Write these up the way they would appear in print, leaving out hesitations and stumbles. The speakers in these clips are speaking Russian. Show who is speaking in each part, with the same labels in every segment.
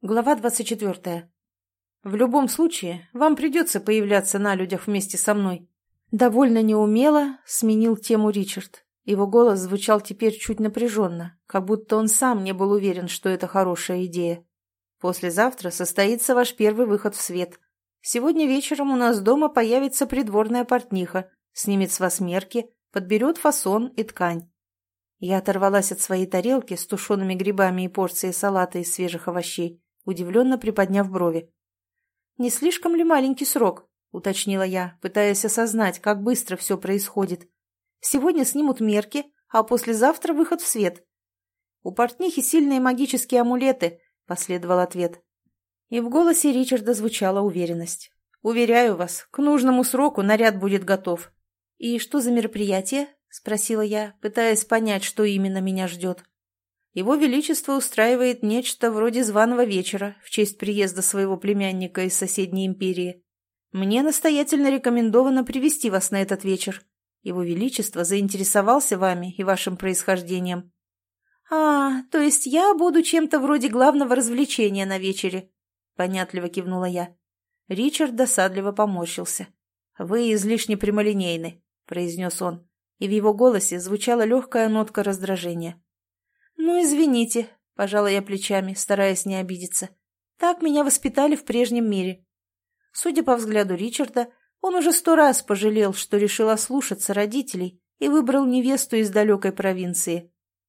Speaker 1: Глава 24. В любом случае, вам придется появляться на людях вместе со мной. Довольно неумело сменил тему Ричард. Его голос звучал теперь чуть напряженно, как будто он сам не был уверен, что это хорошая идея. Послезавтра состоится ваш первый выход в свет. Сегодня вечером у нас дома появится придворная портниха, снимет с вас мерки, подберет фасон и ткань. Я оторвалась от своей тарелки с тушеными грибами и порцией салата из свежих овощей, удивленно приподняв брови. «Не слишком ли маленький срок?» — уточнила я, пытаясь осознать, как быстро все происходит. «Сегодня снимут мерки, а послезавтра выход в свет». «У портнихи сильные магические амулеты», — последовал ответ. И в голосе Ричарда звучала уверенность. «Уверяю вас, к нужному сроку наряд будет готов». «И что за мероприятие?» — спросила я, пытаясь понять, что именно меня ждет. Его Величество устраивает нечто вроде званого вечера в честь приезда своего племянника из соседней империи. Мне настоятельно рекомендовано привести вас на этот вечер. Его Величество заинтересовался вами и вашим происхождением. То есть я буду чем-то вроде главного развлечения на вечере», — понятливо кивнула я. Ричард досадливо поморщился. «Вы излишне прямолинейны», — произнес он, и в его голосе звучала легкая нотка раздражения. «Ну, извините», — пожала я плечами, стараясь не обидеться. «Так меня воспитали в прежнем мире». Судя по взгляду Ричарда, он уже 100 раз пожалел, что решил ослушаться родителей и выбрал невесту из далекой провинции.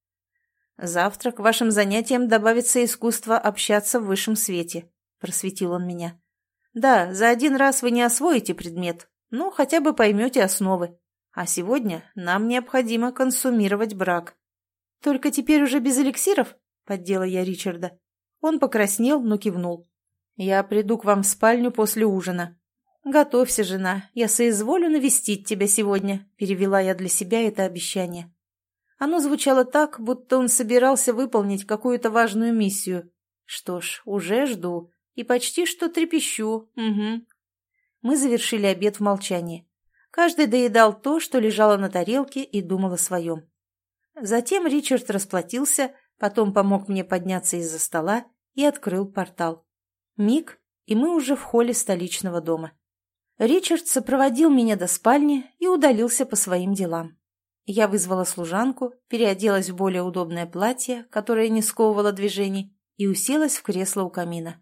Speaker 1: «Завтра к вашим занятиям добавится искусство общаться в высшем свете», — просветил он меня. «Да, за один раз вы не освоите предмет, но хотя бы поймете основы. А сегодня нам необходимо консумировать брак». «Только теперь уже без эликсиров?» — поддела я Ричарда. Он покраснел, но кивнул. «Я приду к вам в спальню после ужина». «Готовься, жена, я соизволю навестить тебя сегодня», — перевела я для себя это обещание. Оно звучало так, будто он собирался выполнить какую-то важную миссию. Что ж, уже жду и почти что трепещу. Угу. Мы завершили обед в молчании. Каждый доедал то, что лежало на тарелке, и думал о своем. Затем Ричард расплатился, потом помог мне подняться из-за стола и открыл портал. Миг, и мы уже в холле столичного дома. Ричард сопроводил меня до спальни и удалился по своим делам. Я вызвала служанку, переоделась в более удобное платье, которое не сковывало движений, и уселась в кресло у камина.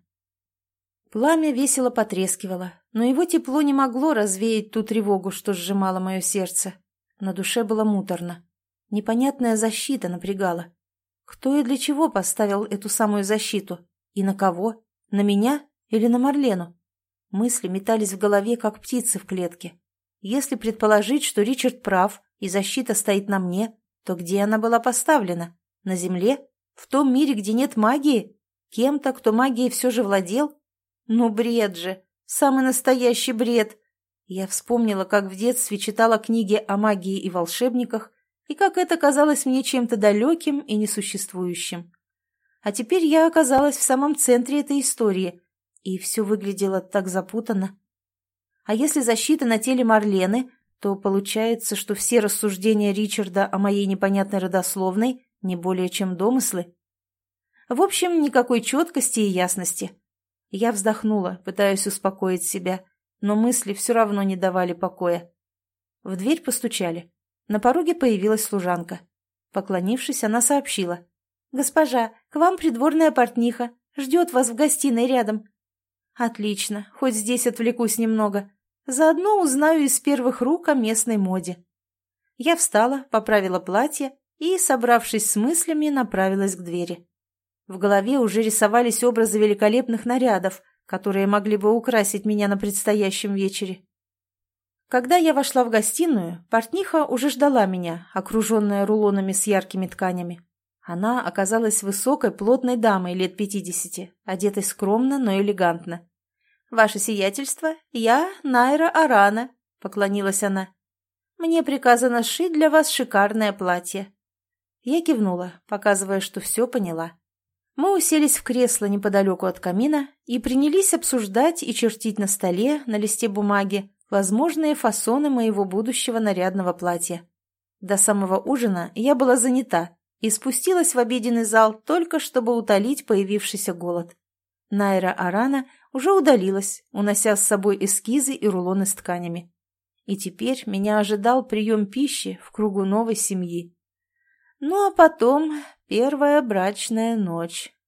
Speaker 1: Пламя весело потрескивало, но его тепло не могло развеять ту тревогу, что сжимало мое сердце. На душе было муторно. Непонятная защита напрягала. Кто и для чего поставил эту самую защиту? И на кого? На меня или на Марлену? Мысли метались в голове, как птицы в клетке. Если предположить, что Ричард прав, и защита стоит на мне, то где она была поставлена? На земле? В том мире, где нет магии? Кем-то, кто магией все же владел? Ну, бред же! Самый настоящий бред! Я вспомнила, как в детстве читала книги о магии и волшебниках, и как это казалось мне чем-то далеким и несуществующим. А теперь я оказалась в самом центре этой истории, и все выглядело так запутанно. А если защита на теле Марлены, то получается, что все рассуждения Ричарда о моей непонятной родословной не более чем домыслы. В общем, никакой четкости и ясности. Я вздохнула, пытаясь успокоить себя, но мысли все равно не давали покоя. В дверь постучали. На пороге появилась служанка. Поклонившись, она сообщила. «Госпожа, к вам придворная портниха. Ждет вас в гостиной рядом». «Отлично, хоть здесь отвлекусь немного. Заодно узнаю из первых рук о местной моде». Я встала, поправила платье и, собравшись с мыслями, направилась к двери. В голове уже рисовались образы великолепных нарядов, которые могли бы украсить меня на предстоящем вечере. Когда я вошла в гостиную, портниха уже ждала меня, окруженная рулонами с яркими тканями. Она оказалась высокой, плотной дамой лет 50, одетой скромно, но элегантно. «Ваше сиятельство, я Найра Арана», — поклонилась она. «Мне приказано сшить для вас шикарное платье». Я кивнула, показывая, что все поняла. Мы уселись в кресло неподалеку от камина и принялись обсуждать и чертить на столе, на листе бумаги, возможные фасоны моего будущего нарядного платья. До самого ужина я была занята и спустилась в обеденный зал только чтобы утолить появившийся голод. Найра Арана уже удалилась, унося с собой эскизы и рулоны с тканями. И теперь меня ожидал прием пищи в кругу новой семьи. Ну а потом первая брачная ночь.